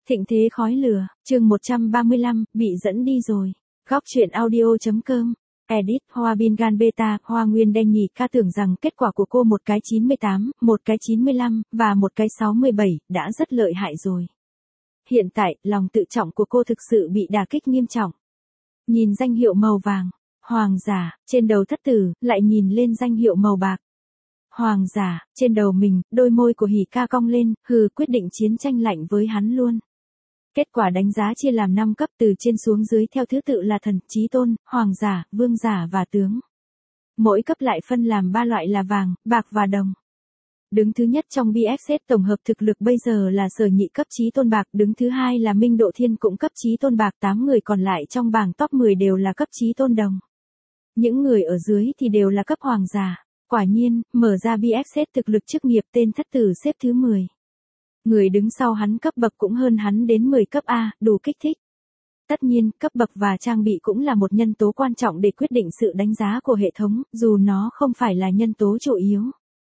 Thịnh thế khói lửa, chương 135, bị dẫn đi rồi. Góc truyện audio.com. Edit, Hoa Bingan Beta, Hoa Nguyên Đen Nhì ca tưởng rằng kết quả của cô một cái 98, một cái 95, và một cái 67, đã rất lợi hại rồi. Hiện tại, lòng tự trọng của cô thực sự bị đả kích nghiêm trọng. Nhìn danh hiệu màu vàng, hoàng giả, trên đầu thất tử, lại nhìn lên danh hiệu màu bạc. Hoàng giả, trên đầu mình, đôi môi của Hỉ ca cong lên, quyết định chiến tranh lạnh với hắn luôn. Kết quả đánh giá chia làm 5 cấp từ trên xuống dưới theo thứ tự là thần, chí tôn, hoàng giả, vương giả và tướng. Mỗi cấp lại phân làm 3 loại là vàng, bạc và đồng. Đứng thứ nhất trong BFZ tổng hợp thực lực bây giờ là Sở Nhị cấp chí tôn bạc, đứng thứ hai là Minh Độ Thiên cũng cấp chí tôn bạc, 8 người còn lại trong bảng top 10 đều là cấp chí tôn đồng. Những người ở dưới thì đều là cấp hoàng giả. Quả nhiên, mở ra BFZ thực lực chức nghiệp tên thất tử xếp thứ 10. Người đứng sau hắn cấp bậc cũng hơn hắn đến 10 cấp A, đủ kích thích. Tất nhiên, cấp bậc và trang bị cũng là một nhân tố quan trọng để quyết định sự đánh giá của hệ thống, dù nó không phải là nhân tố chủ yếu.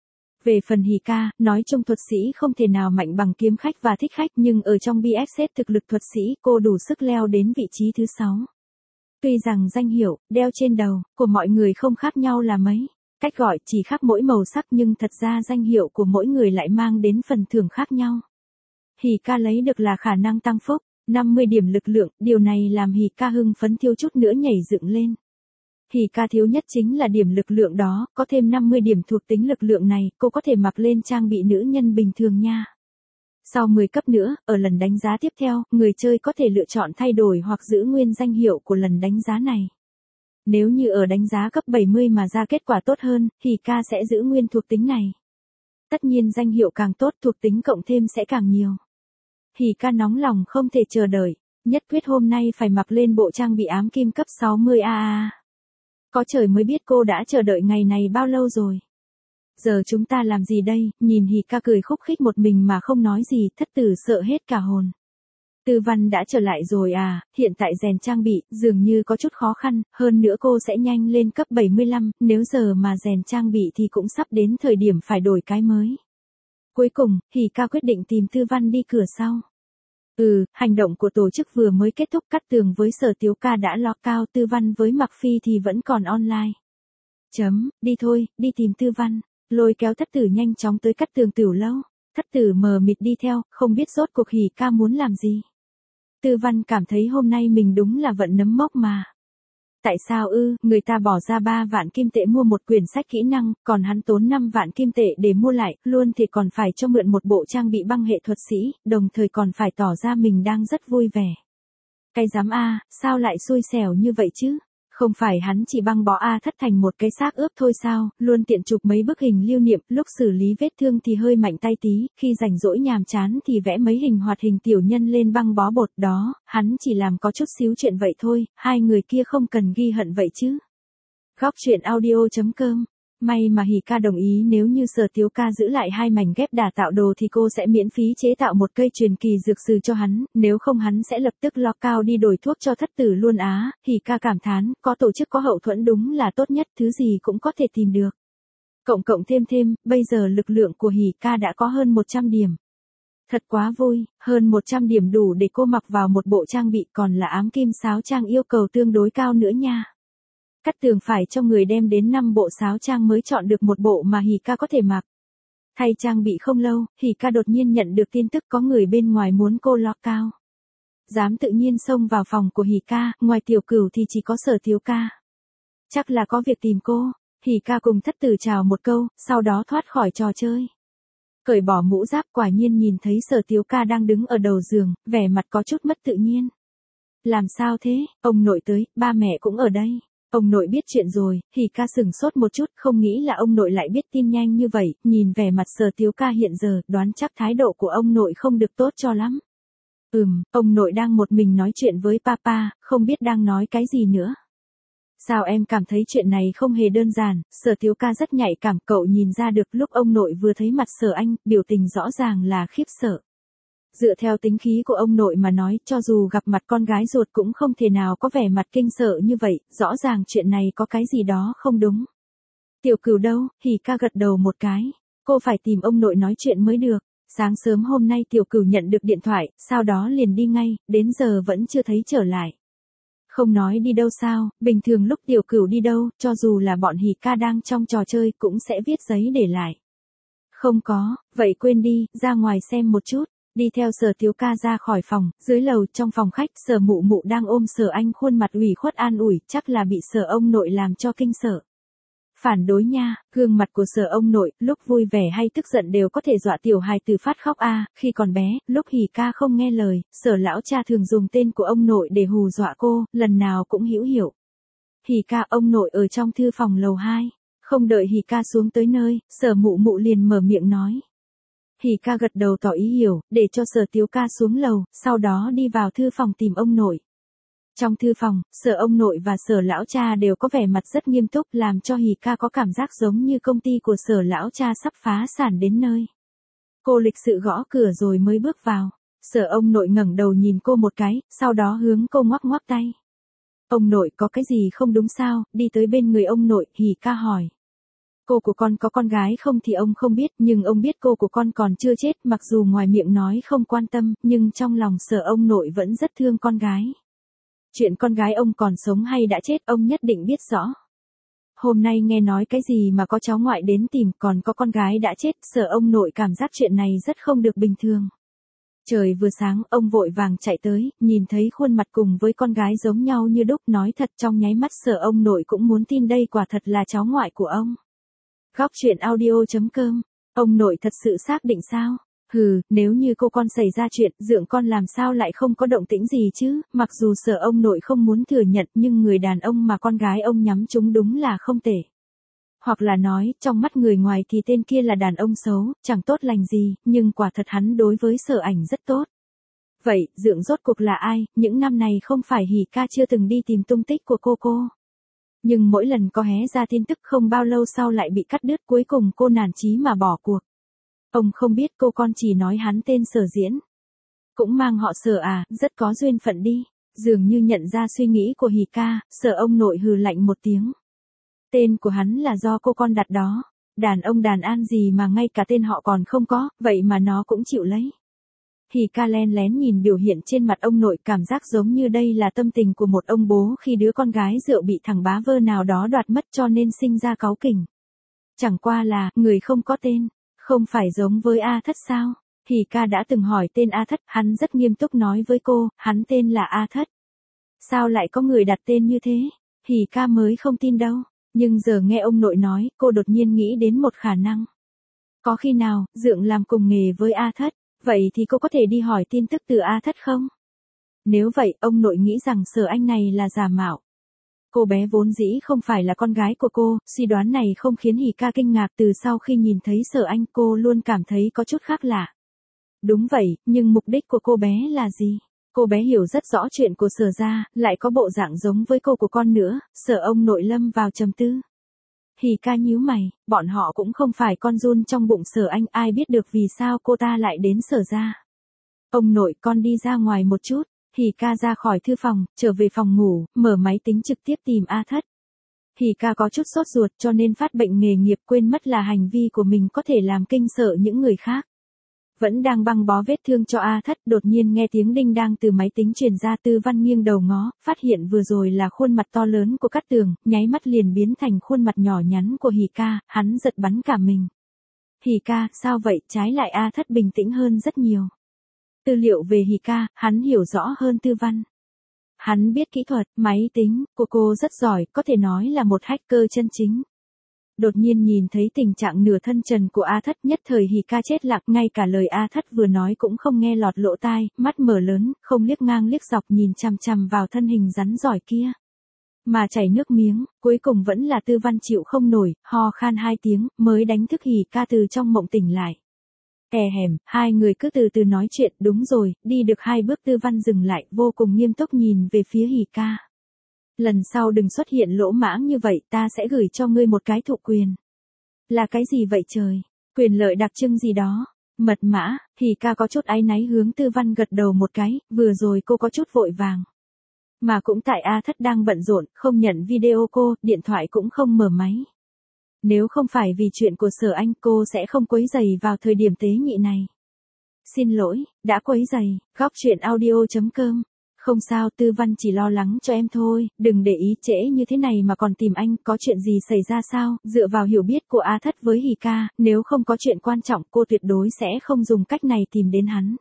Về phần Hỉ ca, nói chung thuật sĩ không thể nào mạnh bằng kiếm khách và thích khách, nhưng ở trong BFZ thực lực thuật sĩ cô đủ sức leo đến vị trí thứ 6. Tuy rằng danh hiệu, đeo trên đầu, của mọi người không khác nhau là mấy. Cách gọi chỉ khác mỗi màu sắc nhưng thật ra danh hiệu của mỗi người lại mang đến phần thưởng khác nhau. Hỉ ca lấy được là khả năng tăng phúc, 50 điểm lực lượng, điều này làm Hỉ ca hưng phấn thiếu chút nữa nhảy dựng lên. Hỉ ca thiếu nhất chính là điểm lực lượng đó, có thêm 50 điểm thuộc tính lực lượng này, cô có thể mặc lên trang bị nữ nhân bình thường nha. Sau 10 cấp nữa, ở lần đánh giá tiếp theo, người chơi có thể lựa chọn thay đổi hoặc giữ nguyên danh hiệu của lần đánh giá này. Nếu như ở đánh giá cấp 70 mà ra kết quả tốt hơn, Hỉ ca sẽ giữ nguyên thuộc tính này. Tất nhiên danh hiệu càng tốt thuộc tính cộng thêm sẽ càng nhiều. Hỉ ca nóng lòng không thể chờ đợi, nhất quyết hôm nay phải mặc lên bộ trang bị ám kim cấp 60 AA. Có trời mới biết cô đã chờ đợi ngày này bao lâu rồi. Giờ chúng ta làm gì đây, nhìn Hỉ ca cười khúc khích một mình mà không nói gì, thất tử sợ hết cả hồn. Tư Văn đã trở lại rồi à, hiện tại rèn trang bị, dường như có chút khó khăn, hơn nữa cô sẽ nhanh lên cấp 75, nếu giờ mà rèn trang bị thì cũng sắp đến thời điểm phải đổi cái mới. Cuối cùng, Hỉ ca quyết định tìm Tư Văn đi cửa sau. Hành động của tổ chức vừa mới kết thúc, Cát Tường với Sở Tiếu Ca đã lock cao, Tư Văn với Mặc Phi thì vẫn còn online. Đi thôi, đi tìm Tư Văn, lôi kéo thất tử nhanh chóng tới Cát Tường tiểu lâu. Thất tử mờ mịt đi theo, không biết rốt cuộc Hỉ ca muốn làm gì. Tư Văn cảm thấy hôm nay mình đúng là vận nấm mốc mà. Tại sao người ta bỏ ra 3 vạn kim tệ mua một quyển sách kỹ năng, còn hắn tốn 5 vạn kim tệ để mua lại, luôn thì còn phải cho mượn một bộ trang bị băng hệ thuật sĩ, đồng thời còn phải tỏ ra mình đang rất vui vẻ. Cái dám sao lại xui xẻo như vậy chứ? Không phải hắn chỉ băng bó thất thành một cái xác ướp thôi sao, luôn tiện chụp mấy bức hình lưu niệm, lúc xử lý vết thương thì hơi mạnh tay tí, khi rảnh rỗi nhàm chán thì vẽ mấy hình hoạt hình tiểu nhân lên băng bó bột đó, hắn chỉ làm có chút xíu chuyện vậy thôi, hai người kia không cần ghi hận vậy chứ. Góc truyện audio.com. May mà Hỉ ca đồng ý, nếu như Sở Tiếu Ca giữ lại 2 mảnh ghép đà tạo đồ thì cô sẽ miễn phí chế tạo một cây truyền kỳ dược sư cho hắn, nếu không hắn sẽ lập tức lock cao đi đổi thuốc cho thất tử luôn á. Hỉ ca cảm thán, có tổ chức có hậu thuẫn đúng là tốt nhất, thứ gì cũng có thể tìm được. Cộng thêm, bây giờ lực lượng của Hỉ ca đã có hơn 100 điểm. Thật quá vui, hơn 100 điểm đủ để cô mặc vào một bộ trang bị, còn là ám kim sáo trang yêu cầu tương đối cao nữa nha. Cát Tường phải cho người đem đến 5 bộ sáo trang mới chọn được một bộ mà Hỉ ca có thể mặc. Thay trang bị không lâu, Hỉ ca đột nhiên nhận được tin tức có người bên ngoài muốn cô lock cao. Dám tự nhiên xông vào phòng của Hỉ ca, ngoài Tiểu Cửu thì chỉ có Sở Tiếu Ca. Chắc là có việc tìm cô. Hỉ ca cùng thất tử chào một câu, sau đó thoát khỏi trò chơi. Cởi bỏ mũ giáp, quả nhiên nhìn thấy Sở Tiếu Ca đang đứng ở đầu giường, vẻ mặt có chút mất tự nhiên. Làm sao thế, ông nội tới, ba mẹ cũng ở đây. Ông nội biết chuyện rồi, Hỉ ca sửng sốt một chút, không nghĩ là ông nội lại biết tin nhanh như vậy, nhìn vẻ mặt Sở Tiếu Ca hiện giờ, đoán chắc thái độ của ông nội không được tốt cho lắm. Ông nội đang một mình nói chuyện với papa, không biết đang nói cái gì nữa. Sao em cảm thấy chuyện này không hề đơn giản, Sở Tiếu Ca rất nhạy cảm, cậu nhìn ra được lúc ông nội vừa thấy mặt Sở Anh, biểu tình rõ ràng là khiếp sợ. Dựa theo tính khí của ông nội mà nói, cho dù gặp mặt con gái ruột cũng không thể nào có vẻ mặt kinh sợ như vậy, rõ ràng chuyện này có cái gì đó không đúng. Tiểu Cửu đâu, Hỉ ca gật đầu một cái. Cô phải tìm ông nội nói chuyện mới được. Sáng sớm hôm nay Tiểu Cửu nhận được điện thoại, sau đó liền đi ngay, đến giờ vẫn chưa thấy trở lại. Không nói đi đâu sao, bình thường lúc Tiểu Cửu đi đâu, cho dù là bọn Hỉ ca đang trong trò chơi cũng sẽ viết giấy để lại. Không có, vậy quên đi, ra ngoài xem một chút. Đi theo Sở Tiếu ca ra khỏi phòng, dưới lầu trong phòng khách Sở Mụ Mụ đang ôm Sở Anh khuôn mặt ủy khuất an ủi, chắc là bị Sở ông nội làm cho kinh sợ. Phản đối nha, gương mặt của Sở ông nội, lúc vui vẻ hay tức giận đều có thể dọa tiểu hài tử phát khóc khi còn bé, lúc Hỉ ca không nghe lời, Sở lão cha thường dùng tên của ông nội để hù dọa cô, lần nào cũng hữu hiệu. Hỉ ca, ông nội ở trong thư phòng lầu 2. Không đợi Hỉ ca xuống tới nơi, Sở Mụ Mụ liền mở miệng nói. Hỉ ca gật đầu tỏ ý hiểu, để cho Sở Tiếu ca xuống lầu, sau đó đi vào thư phòng tìm ông nội. Trong thư phòng, Sở ông nội và Sở lão cha đều có vẻ mặt rất nghiêm túc, làm cho Hỉ ca có cảm giác giống như công ty của Sở lão cha sắp phá sản đến nơi. Cô lịch sự gõ cửa rồi mới bước vào. Sở ông nội ngẩng đầu nhìn cô một cái, sau đó hướng cô ngoắc ngoắc tay. Ông nội có cái gì không đúng sao? Đi tới bên người ông nội, Hỉ ca hỏi. Cô của con có con gái không thì ông không biết, nhưng ông biết cô của con còn chưa chết, mặc dù ngoài miệng nói không quan tâm, nhưng trong lòng Sở ông nội vẫn rất thương con gái. Chuyện con gái ông còn sống hay đã chết ông nhất định biết rõ. Hôm nay nghe nói cái gì mà có cháu ngoại đến tìm còn có con gái đã chết, Sở ông nội cảm giác chuyện này rất không được bình thường. Trời vừa sáng, ông vội vàng chạy tới, nhìn thấy khuôn mặt cùng với con gái giống nhau như đúc, nói thật trong nháy mắt Sở ông nội cũng muốn tin đây quả thật là cháu ngoại của ông. Góc truyện audio.com, ông nội thật sự xác định sao? Hừ, nếu như cô con xảy ra chuyện, dượng con làm sao lại không có động tĩnh gì chứ, mặc dù Sở ông nội không muốn thừa nhận nhưng người đàn ông mà con gái ông nhắm trúng đúng là không tệ. Hoặc là nói, trong mắt người ngoài thì tên kia là đàn ông xấu, chẳng tốt lành gì, nhưng quả thật hắn đối với Sở Ảnh rất tốt. Vậy, dượng rốt cuộc là ai, những năm này không phải Hỉ ca chưa từng đi tìm tung tích của cô. Nhưng mỗi lần có hé ra tin tức không bao lâu sau lại bị cắt đứt, cuối cùng cô nản chí mà bỏ cuộc. Ông không biết cô con chỉ nói hắn tên Sở Diễn. Cũng mang họ Sở rất có duyên phận đi. Dường như nhận ra suy nghĩ của Hỉ ca, Sở ông nội hừ lạnh một tiếng. Tên của hắn là do cô con đặt đó. Đàn ông đàn an gì mà ngay cả tên họ còn không có, vậy mà nó cũng chịu lấy. Hỉ ca len lén nhìn biểu hiện trên mặt ông nội, cảm giác giống như đây là tâm tình của một ông bố khi đứa con gái rượu bị thằng bá vơ nào đó đoạt mất cho nên sinh ra cáu kỉnh. Chẳng qua là, người không có tên, không phải giống với A Thất sao? Hỉ ca đã từng hỏi tên A Thất, hắn rất nghiêm túc nói với cô, hắn tên là A Thất. Sao lại có người đặt tên như thế? Hỉ ca mới không tin đâu, nhưng giờ nghe ông nội nói, cô đột nhiên nghĩ đến một khả năng. Có khi nào, dượng làm cùng nghề với A Thất? Vậy thì cô có thể đi hỏi tin tức từ A Thất không? Nếu vậy, ông nội nghĩ rằng Sở Anh này là giả mạo. Cô bé vốn dĩ không phải là con gái của cô, suy đoán này không khiến Hỉ ca kinh ngạc, từ sau khi nhìn thấy Sở Anh cô luôn cảm thấy có chút khác lạ. Đúng vậy, nhưng mục đích của cô bé là gì? Cô bé hiểu rất rõ chuyện của Sở gia, lại có bộ dạng giống với cô của con nữa, Sở ông nội lâm vào trầm tư. Hỉ ca nhíu mày, bọn họ cũng không phải con giun trong bụng Sở Anh, ai biết được vì sao cô ta lại đến Sở gia. Ông nội, con đi ra ngoài một chút. Hỉ ca ra khỏi thư phòng, trở về phòng ngủ, mở máy tính trực tiếp tìm A Thất. Hỉ ca có chút sốt ruột cho nên phát bệnh nghề nghiệp, quên mất là hành vi của mình có thể làm kinh sợ những người khác. Vẫn đang băng bó vết thương cho A Thất, đột nhiên nghe tiếng đinh đang từ máy tính truyền ra. Tư Văn nghiêng đầu ngó, phát hiện vừa rồi là khuôn mặt to lớn của Cát Tường, nháy mắt liền biến thành khuôn mặt nhỏ nhắn của Hỉ ca, hắn giật bắn cả mình. Hỉ ca, sao vậy? Trái lại A Thất bình tĩnh hơn rất nhiều. Tư liệu về Hỉ ca, hắn hiểu rõ hơn Tư Văn. Hắn biết kỹ thuật, máy tính, của cô rất giỏi, có thể nói là một hacker chân chính. Đột nhiên nhìn thấy tình trạng nửa thân trần của A Thất, nhất thời Hỉ ca chết lặng, ngay cả lời A Thất vừa nói cũng không nghe lọt lỗ tai, mắt mở lớn, không liếc ngang liếc dọc nhìn chằm chằm vào thân hình rắn giỏi kia. Mà chảy nước miếng, cuối cùng vẫn là Tư Văn chịu không nổi, ho khan 2 tiếng, mới đánh thức Hỉ ca từ trong mộng tỉnh lại. Hai người cứ từ từ nói chuyện, đúng rồi, đi được 2 bước Tư Văn dừng lại, vô cùng nghiêm túc nhìn về phía Hỉ ca. Lần sau đừng xuất hiện lỗ mãng như vậy, ta sẽ gửi cho ngươi một cái thụ quyền. Là cái gì vậy trời? Quyền lợi đặc trưng gì đó? Mật mã? Hỉ ca có chút áy náy hướng Tư Văn gật đầu một cái, vừa rồi cô có chút vội vàng. Mà cũng tại A Thất đang bận rộn, không nhận video cô, điện thoại cũng không mở máy. Nếu không phải vì chuyện của Sở Anh, cô sẽ không quấy rầy vào thời điểm tế nhị này. Xin lỗi, đã quấy rầy, góc chuyện audio.com. Không sao, Tư Văn chỉ lo lắng cho em thôi, đừng để ý trễ như thế này mà còn tìm anh, có chuyện gì xảy ra sao? Dựa vào hiểu biết của A Thất với Hì Ca, nếu không có chuyện quan trọng cô tuyệt đối sẽ không dùng cách này tìm đến hắn.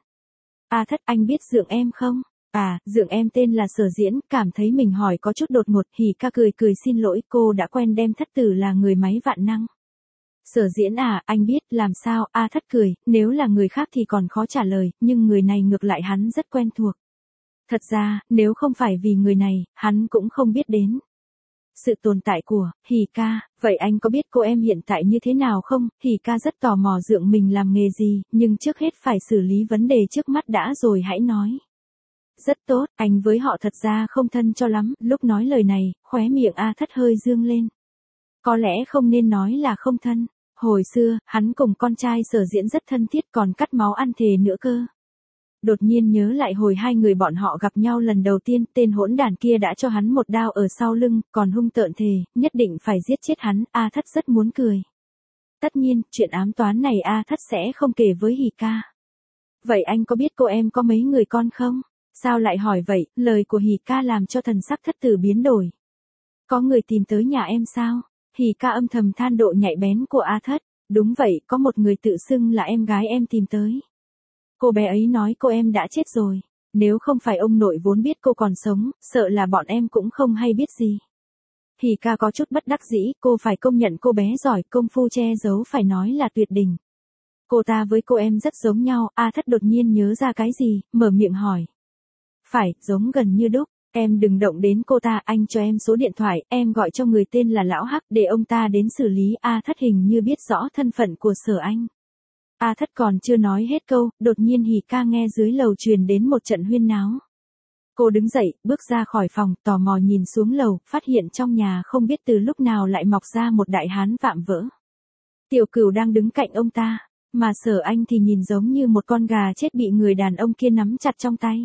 A Thất, anh biết Dượng em không? À, Dượng em tên là Sở Diễn, cảm thấy mình hỏi có chút đột ngột. Hì Ca cười cười xin lỗi, cô đã quen đem Thất Tử là người máy vạn năng. Sở Diễn à, anh biết, làm sao? A Thất cười, nếu là người khác thì còn khó trả lời, nhưng người này ngược lại hắn rất quen thuộc. Thật ra, nếu không phải vì người này, hắn cũng không biết đến sự tồn tại của Hì Ca. Vậy anh có biết cô em hiện tại như thế nào không? Hì Ca rất tò mò Dượng mình làm nghề gì, nhưng trước hết phải xử lý vấn đề trước mắt đã rồi hãy nói. Rất tốt, anh với họ thật ra không thân cho lắm. Lúc nói lời này, khóe miệng A Thất hơi dương lên. Có lẽ không nên nói là không thân. Hồi xưa, hắn cùng con trai Sở Diễn rất thân thiết, còn cắt máu ăn thề nữa cơ. Đột nhiên nhớ lại hồi hai người bọn họ gặp nhau lần đầu tiên, tên hỗn đản kia đã cho hắn một đao ở sau lưng, còn hung tợn thề, nhất định phải giết chết hắn. A Thất rất muốn cười. Tất nhiên, chuyện ám toán này A Thất sẽ không kể với Hì Ca. Vậy anh có biết cô em có mấy người con không? Sao lại hỏi vậy? Lời của Hì Ca làm cho thần sắc Thất Tử biến đổi. Có người tìm tới nhà em sao? Hì Ca âm thầm than độ nhạy bén của A Thất. Đúng vậy, có một người tự xưng là em gái em tìm tới. Cô bé ấy nói cô em đã chết rồi. Nếu không phải ông nội vốn biết cô còn sống, sợ là bọn em cũng không hay biết gì. Hì Ca có chút bất đắc dĩ, cô phải công nhận cô bé giỏi, công phu che giấu phải nói là tuyệt đỉnh. Cô ta với cô em rất giống nhau. A Thất đột nhiên nhớ ra cái gì, mở miệng hỏi. Phải, giống gần như đúc. Em đừng động đến cô ta, anh cho em số điện thoại, em gọi cho người tên là Lão Hắc để ông ta đến xử lý. A Thất hình như biết rõ thân phận của Sở Anh. A Thất còn chưa nói hết câu, đột nhiên Hì Ca nghe dưới lầu truyền đến một trận huyên náo. Cô đứng dậy, bước ra khỏi phòng, tò mò nhìn xuống lầu, phát hiện trong nhà không biết từ lúc nào lại mọc ra một đại hán vạm vỡ. Tiểu Cửu đang đứng cạnh ông ta, mà Sở Anh thì nhìn giống như một con gà chết bị người đàn ông kia nắm chặt trong tay.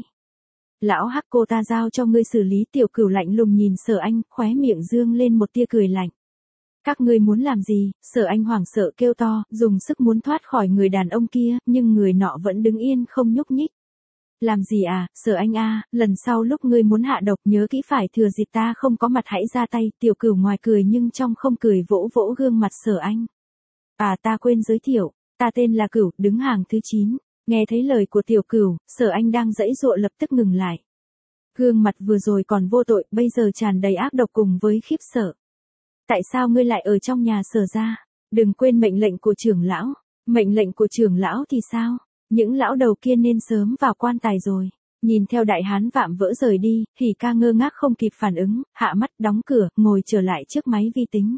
Lão Hắc, cô ta giao cho ngươi xử lý. Tiểu Cửu lạnh lùng nhìn Sở Anh, khóe miệng dương lên một tia cười lạnh. Các ngươi muốn làm gì? Sở Anh hoảng sợ kêu to, dùng sức muốn thoát khỏi người đàn ông kia, nhưng người nọ vẫn đứng yên không nhúc nhích. Làm gì à, Sở Anh a, lần sau lúc ngươi muốn hạ độc nhớ kỹ phải thừa dịp ta không có mặt hãy ra tay. Tiểu Cửu ngoài cười nhưng trong không cười vỗ vỗ gương mặt Sở Anh. À, ta quên giới thiệu, ta tên là Cửu, đứng hàng thứ 9. Nghe thấy lời của Tiểu Cửu, Sở Anh đang giãy giụa lập tức ngừng lại. Gương mặt vừa rồi còn vô tội, bây giờ tràn đầy ác độc cùng với khiếp sợ. Tại sao ngươi lại ở trong nhà Sở gia? Đừng quên mệnh lệnh của trưởng lão. Mệnh lệnh của trưởng lão thì sao? Những lão đầu kia nên sớm vào quan tài rồi. Nhìn theo đại hán vạm vỡ rời đi, Hì Ca ngơ ngác không kịp phản ứng, hạ mắt đóng cửa, ngồi trở lại trước máy vi tính.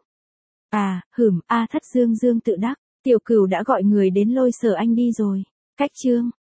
À, A Thất dương dương tự đắc, Tiểu Cửu đã gọi người đến lôi Sở Anh đi rồi. Cách chương